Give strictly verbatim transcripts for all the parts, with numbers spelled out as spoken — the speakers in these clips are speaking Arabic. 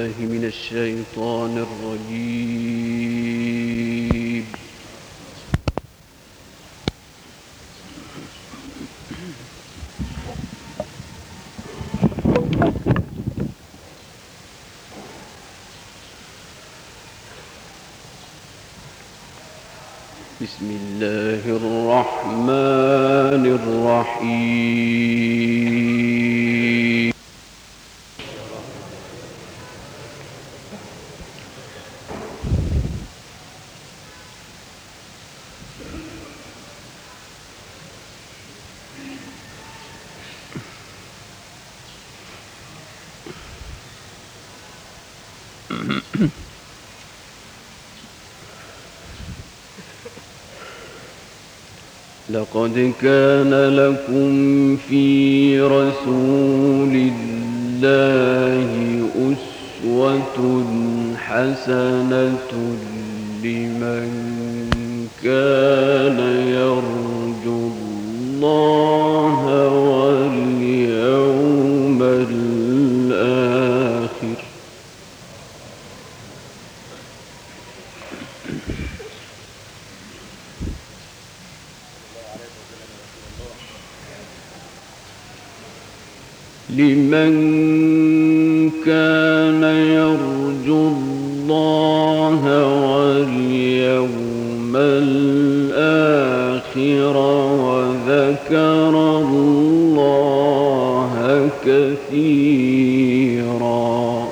بالله من الشيطان الرجيم. بسم الله الرحمن الرحيم. لقد كان لكم في رسول الله أسوة حسنة لمن كان يرجو الله واليوم الآخر. لمن كان يرجو الله واليوم الآخر وذكر الله كثيرا.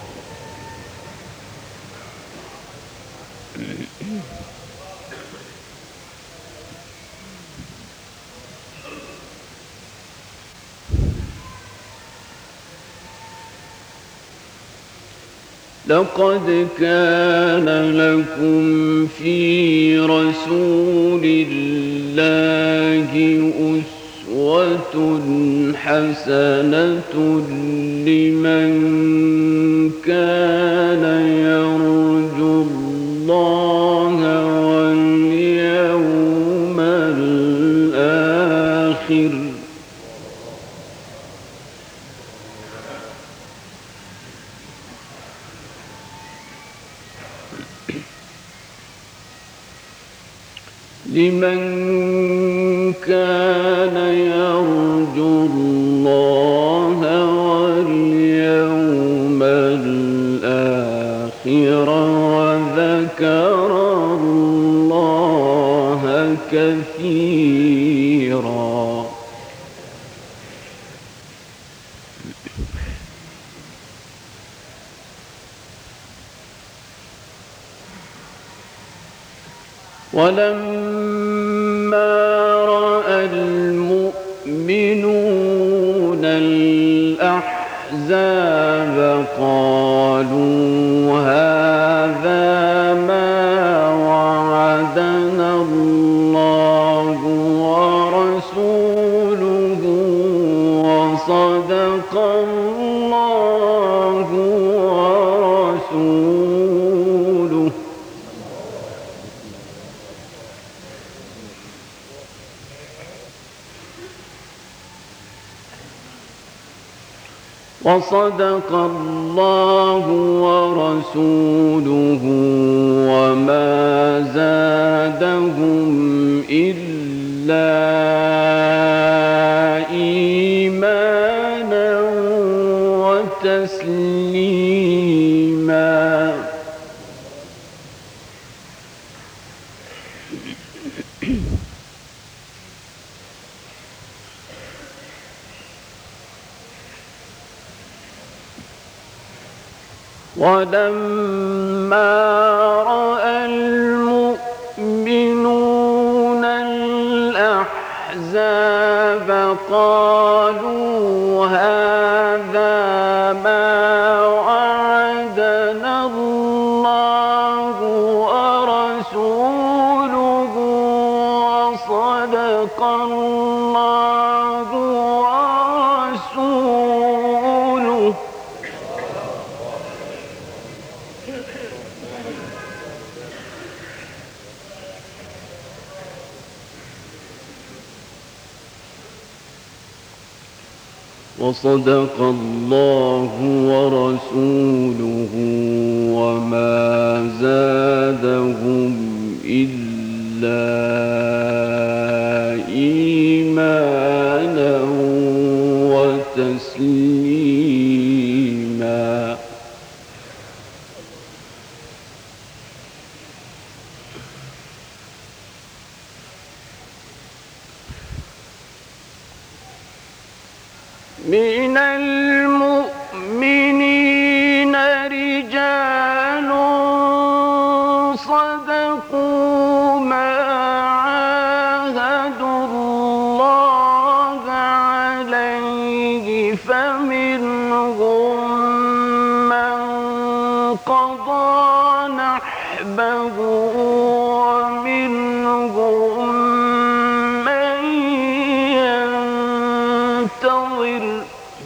لقد كان لكم في رسول الله أسوة حسنة لمن كان يرجو الله واليوم الآخر لمن كان يرجو الله واليوم الآخر وذكر الله كثيرا. ولما رأى المؤمنون الأحزاب قالوا هذا ما وعدنا الله ورسوله وصدق الله ورسوله. وصدق الله ورسوله وما زادهم إلا إيمانا وتسليما. ولما رأى المؤمنون الأحزاب قالوا هذا ما وعدنا الله ورسوله وصدق الله ورسوله. وصدق الله ورسوله وما زادهم إلا إيمانا وتسليما. من المؤمنين رجال صدقوا ما عاهدوا الله عليه فمنهم من قضى نحبه ومنهم من ينتظر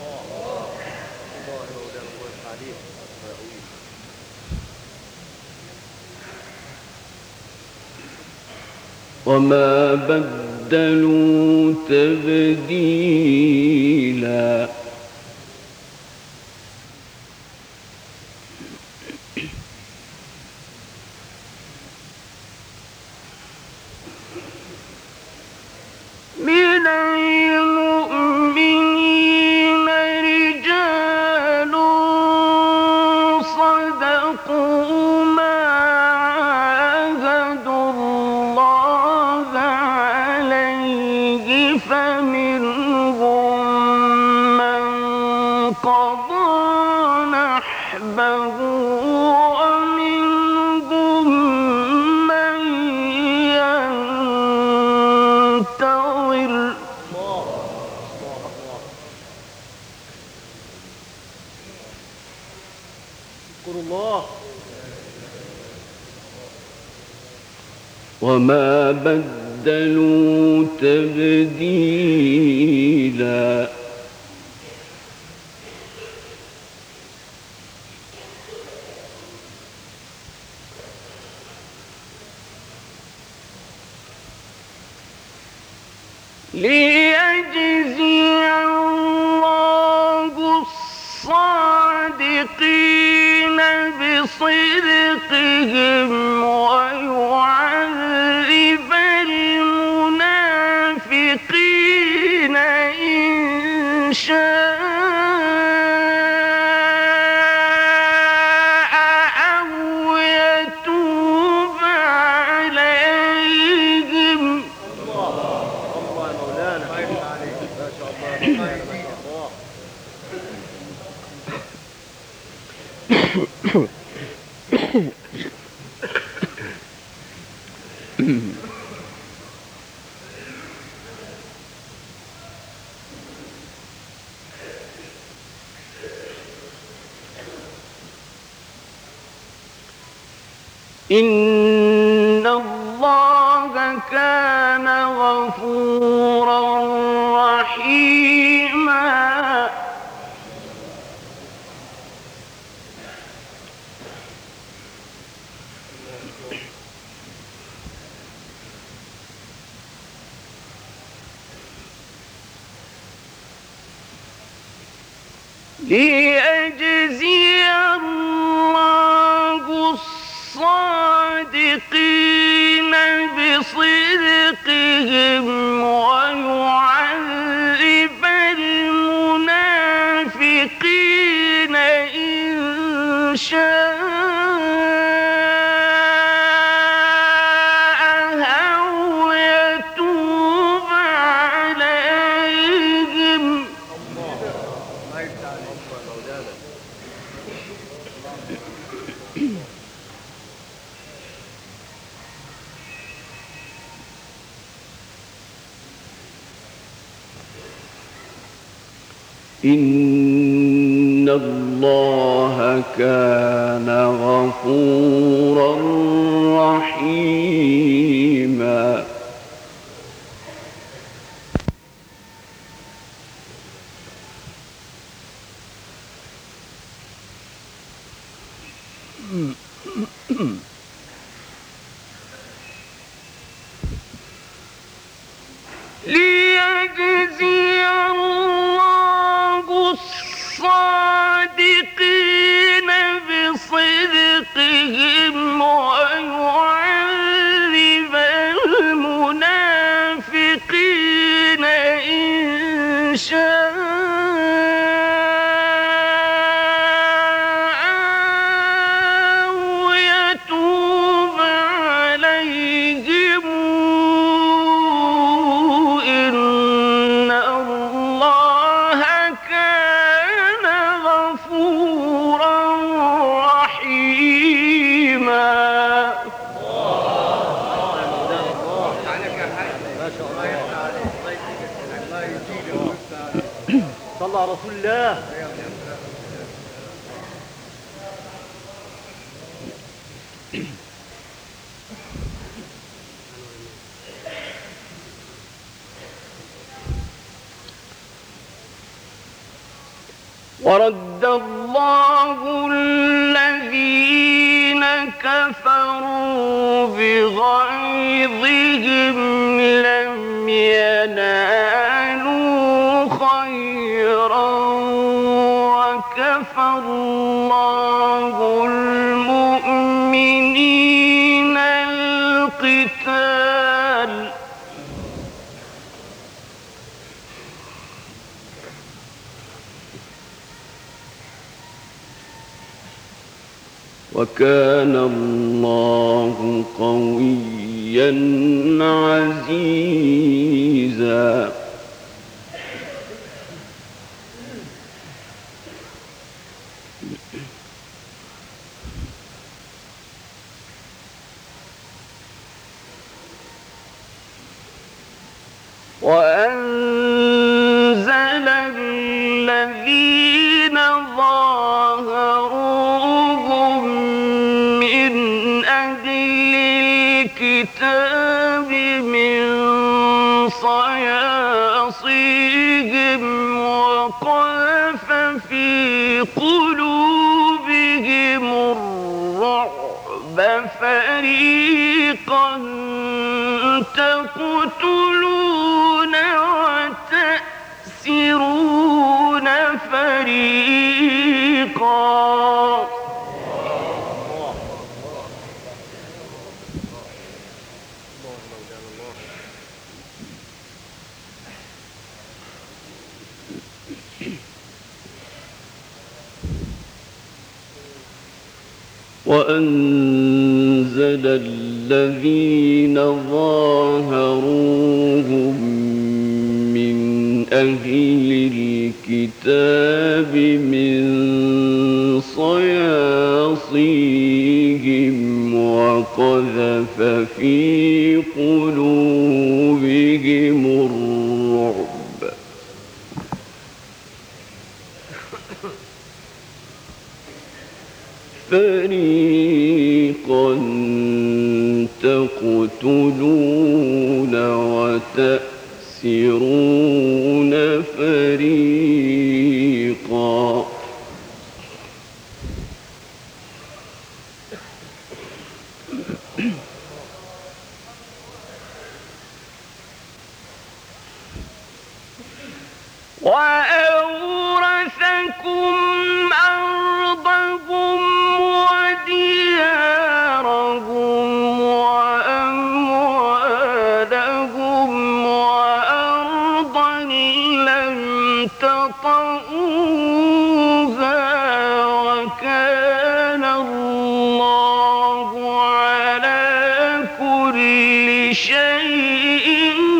وما بدلوا تبديلا. من المؤمنين رجال صدقوا ما عاهدوا الله عليه فمنهم من قضى نحبه ومنهم من ينتظر. وما بدلوا تبديلا. ليجزي الله الصادقين بصدقهم ويعذب المنافقين إن شاء أو يتوب عليهم. إن الله كان غفورا رحيما. ليجزي الله الصادقين بصدقهم ويعذب المنافقين إن شاء أو يتوب عليهم. إن الله كان غفورا رحيما. ليجزي الله صلى على رسول الله. ورد الله الذين كفروا بغيظهم لم ينالوا خيرا وكفى الله المؤمنين القتال وكان الله قويا عزيزا. وأنزل الذين ظاهروهم من أهل الكتاب من صياصيهم وقذف في قلوبهم الرعب فريقا تقتلون وتأسرون فريقا. وأنزل الذين ظاهروهم من أهل الكتاب من صياصيهم وقذف في قلوبهم الرعب فريقا تقتلون وتأسرون فريقا. وأورثكم أرضهم وديارهم وأموالهم وأرضا لم تطئوها وكان الله على كل شيء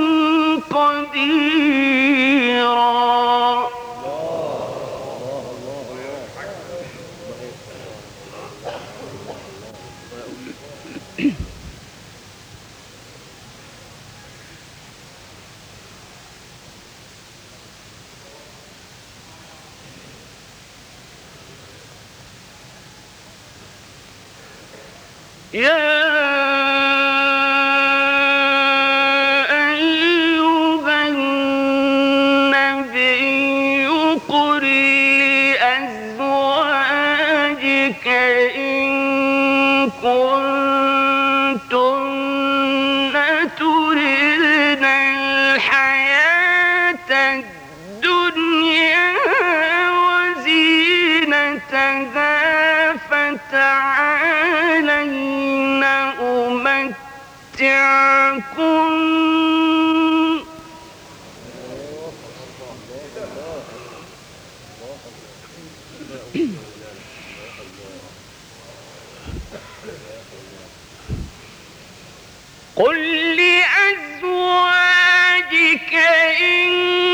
قديرا. يا أيها النبي قل لأزواجك إن كنتن تردن الحياة الدنيا وزينتها فتعالين قل لأزواجك إن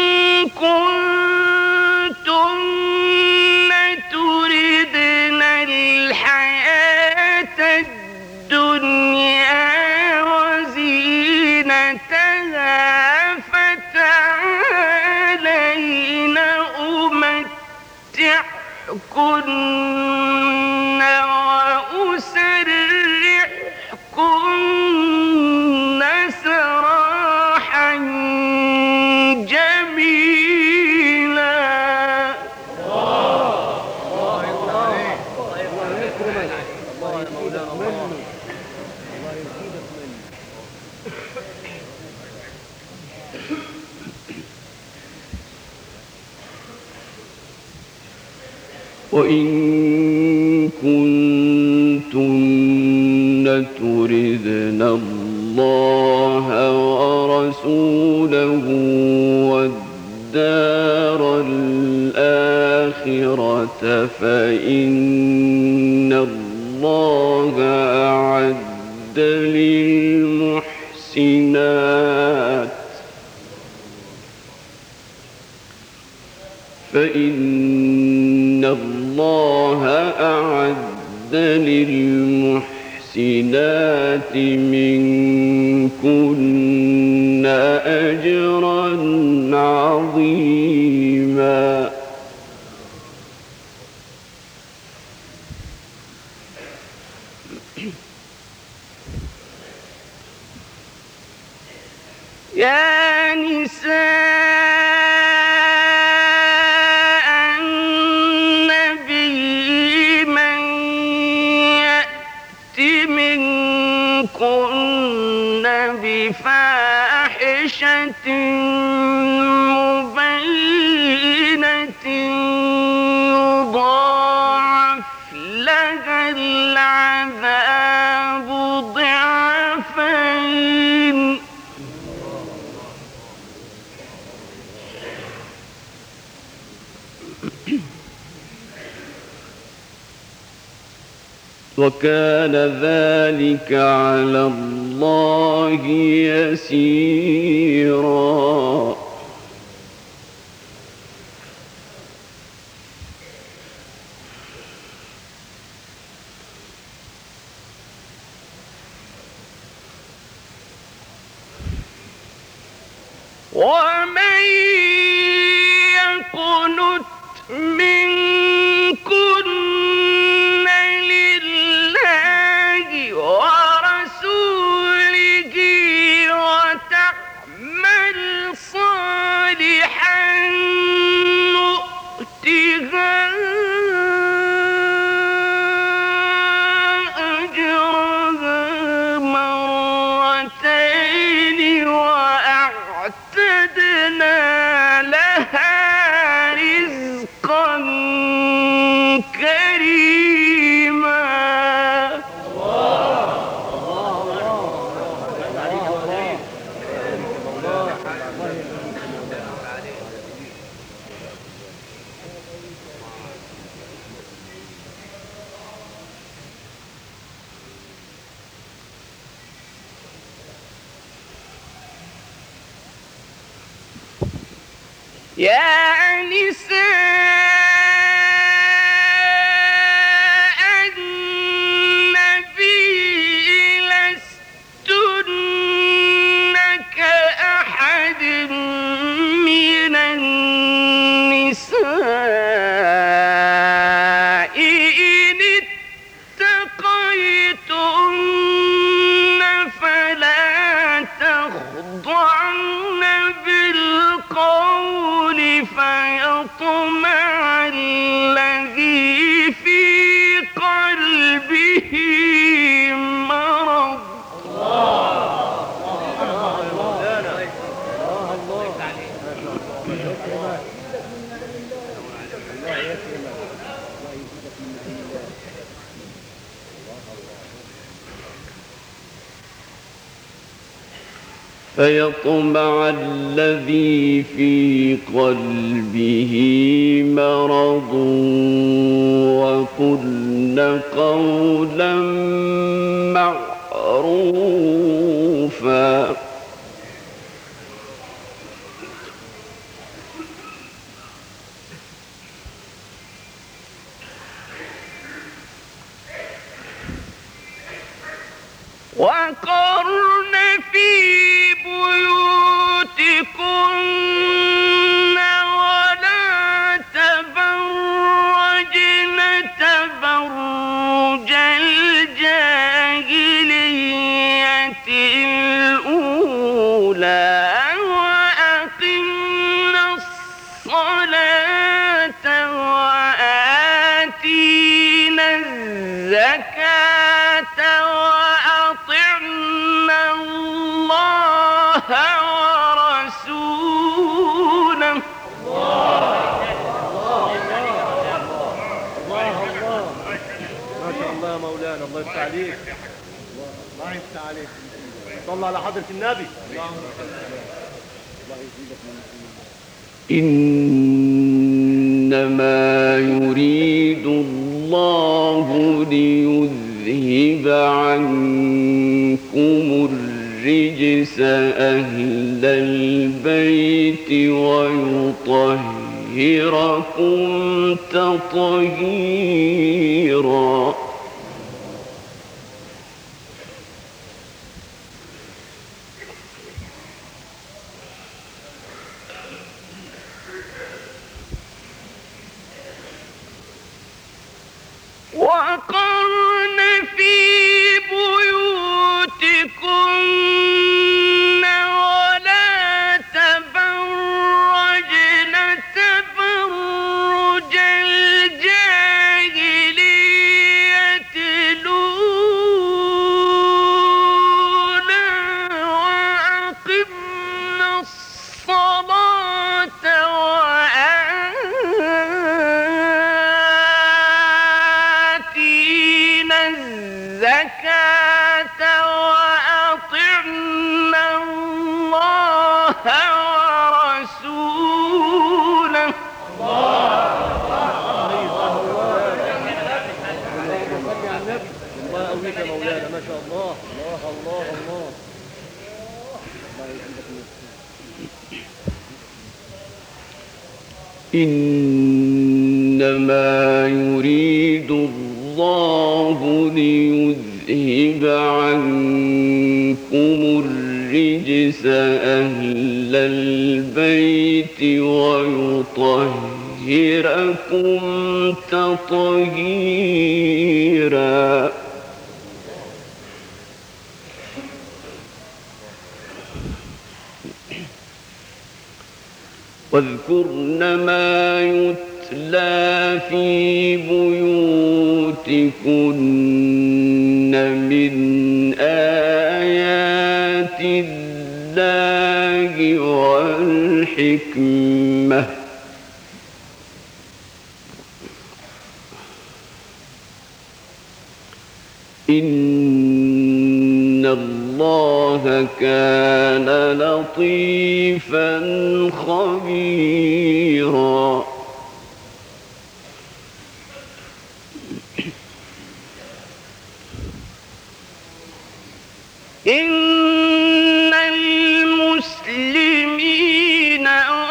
كنتن تردن الحياة الدنيا وزينتها فتعالين أمتعكن وأسرحكن سراحا جميلا. وإن كنتن تردن الله ورسوله والدار الآخرة فإن الله أعد للمحسنات فإن الله أعد للمحسنات منكن أجرا عظيما. يا نساء النبي من يأت منكن بفاحشة مبينة يضاعف لها العذاب ضعفين وكان ذلك على الله يسيرا. ومن يقنت منكن لله ورسوله وتعمل صالحا نؤتها أجرها مرتين وأعتدنا لها رزقا كريما. يا نساء النبي لستن كأحد من النساء إن اتقيتن فلا تخضعن بالقول فيطمع الذي في قلبه مرض. فيطمع الذي في قلبه مرض وقلن قولا معروفا. زلفى وقرن في بيوتكن ولا تبرجن تبرج الجاهلية الأولى وأقمنا الصلاة وآتينا الزكاة وأطعنا الله ورسوله. الله مولانا الله يفتح عليك الله يفتح عليك. صلى على حضرة النبي. الله يزيدك من إنما يريد الله ليذهب عنكم الرجس أهل البيت ويطهركم تطهيرا. وقرن في بيوتكن ولا تبرجن تبرج الجاهلية الأولى وأقمنا الصلاة الزكاة وأطعنا الله ورسوله. الله يقويك يا مولانا ما شاء الله. الله الله الله. إنما يريد الله ليذهب عنكم الرجس أهل البيت ويطهركم تطهيرا. واذكرن ما يتلى في بيوتكن من آيات الله والحكمة إن الله كان لطيفا خبيرا. إن المسلمين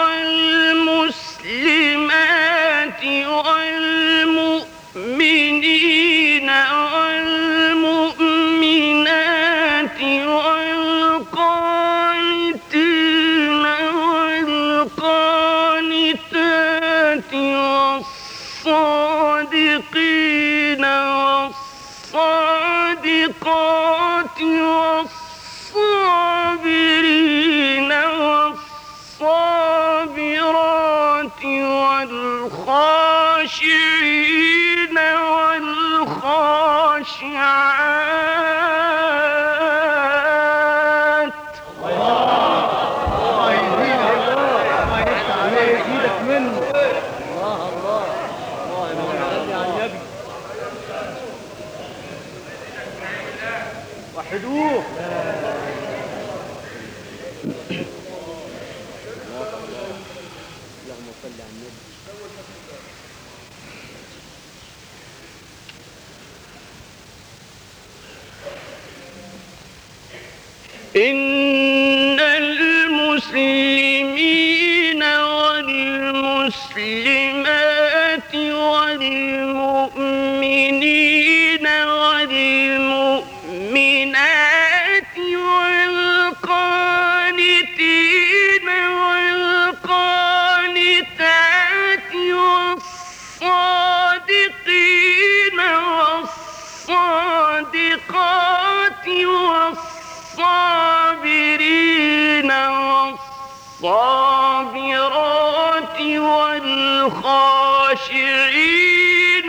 والمسلمات والمؤمنين والمؤمنات والقانتين والقانتات والصادقين والصادقات والصابرين والصابرات والخاشعين والخاشعات. الله يزيدك منه. الله الله الله يا مولانا على النبي. وحدوه. اللهم صل على النبي. إن المسلمين والمسلمات والمؤمنين والمؤمنات والقانتين والقانتات والصادقين والصادقات والصابرين والصابرات والخاشعين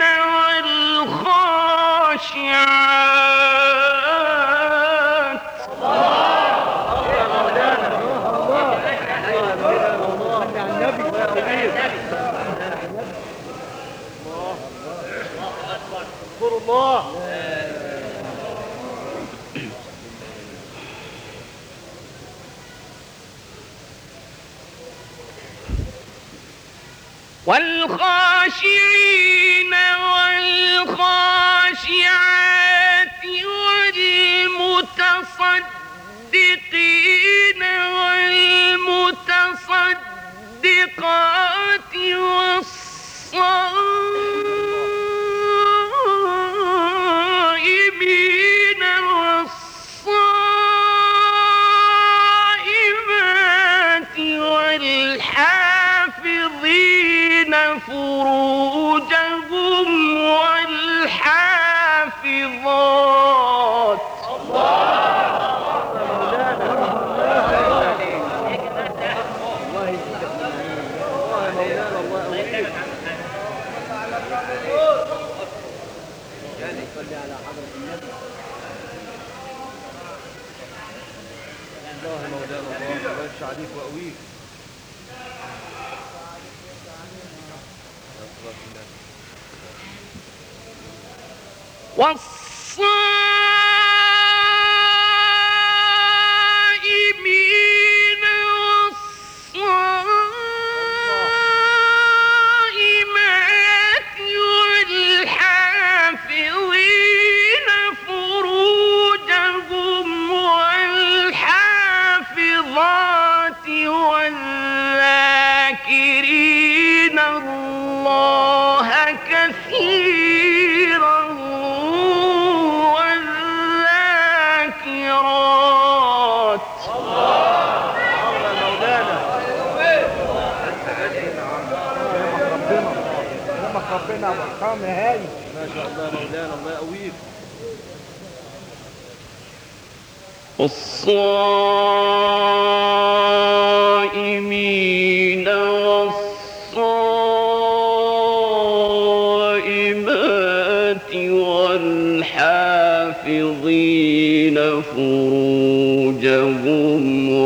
والخاشعات الله والخاشعين والخاشعات والمتصدقين والمتصدقات والصائمين والصائمات والحافظين فروجهم والحافظات عليك وأويك والصائمين والصائمات والحافظين فروجهم والحافظات والذاكرين الله كثيرا والذاكرات ربنا وارحم يا هاي ما شاء الله مولانا الله يقويك والصائمين والصائمات والحافظين فروجهم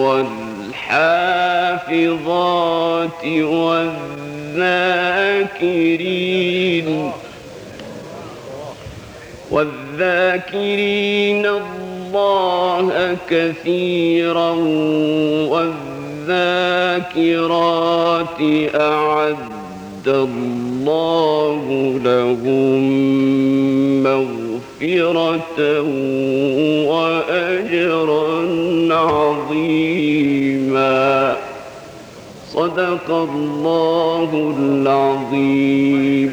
والحافظات والذاكرين والذاكرين الله كثيرا والذاكرات أعد الله لهم مغفرة وأجرا عظيما صدق الله العظيم.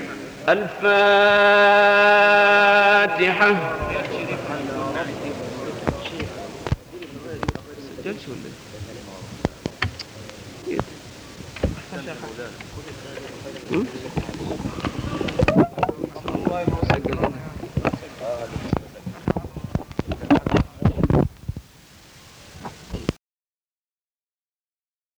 الفاتحة.